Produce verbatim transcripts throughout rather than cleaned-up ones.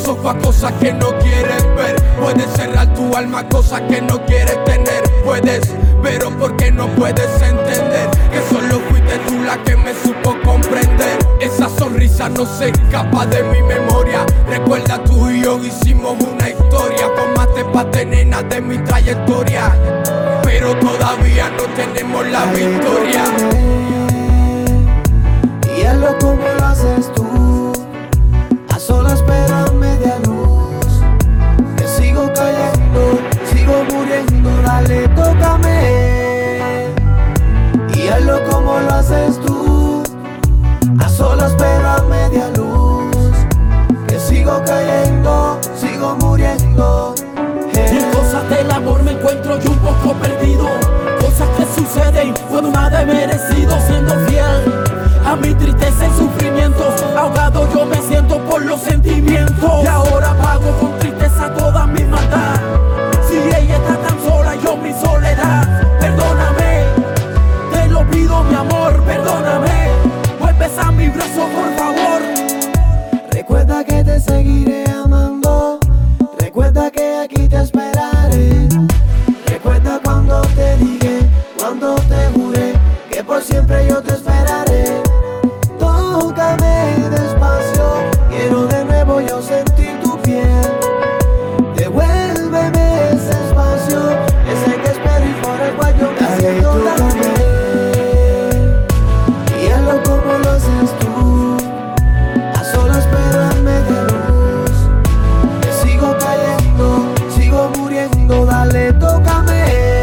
sofá cosas que no quieres ver. Puedes cerrar tu alma cosas que no quieres tener. Puedes, pero porque no puedes entender que solo fuiste tú la que me supo comprender. Esa sonrisa no se escapa de mi memoria. Recuerda, tú y yo hicimos una historia. Tomaste parte, nena, de mi trayectoria, pero todavía no tenemos la victoria. Y hazlo como lo haces tú, a solas pero a media luz. Que sigo cayendo, sigo muriendo, dale, tócame. Y hazlo como lo haces tú, a solas pero a media luz. Que sigo cayendo, sigo muriendo. Y en cosas del amor me encuentro yo un poco perdido. Cosas que suceden cuando nada he merecido. Siendo fiel a mi tristeza y sufrimiento, ahogado yo me siento por los sentimientos. Y ahora pago con tristeza toda mi maldad. Si ella está tan sola, yo mi soledad. Perdóname, te lo pido mi amor, perdóname. Vuelves a mi brazo por favor. Recuerda que te seguiré amando. Recuerda que aquí te esperaré. Recuerda cuando te dije, cuando te juré, que por siempre yo te esperaré. Tócame despacio, quiero de nuevo yo sentir tu piel. Devuélveme ese espacio, ese que espero y por el cual yo me siento tan bien. Y hazlo como lo haces tú, a solas pero a media luz. Que sigo cayendo, sigo muriendo, dale, tócame.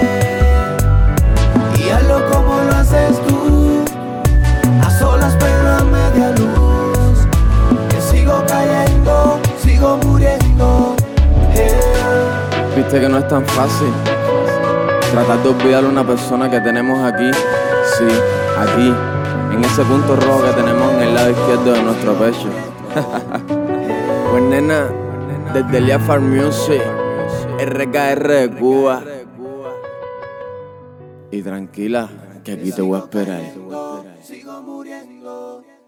Y hazlo como lo haces tú, a solas pero a media luz. Que sigo cayendo, sigo muriendo. Yeah. Viste que no es tan fácil tratar de olvidar a una persona que tenemos aquí. Sí, aquí, en ese punto rojo que tenemos en el lado izquierdo de nuestro pecho. Pues nena, desde el Liafar Music, R K R de Cuba. Y tranquila, que aquí te voy a esperar. Sigo muriendo.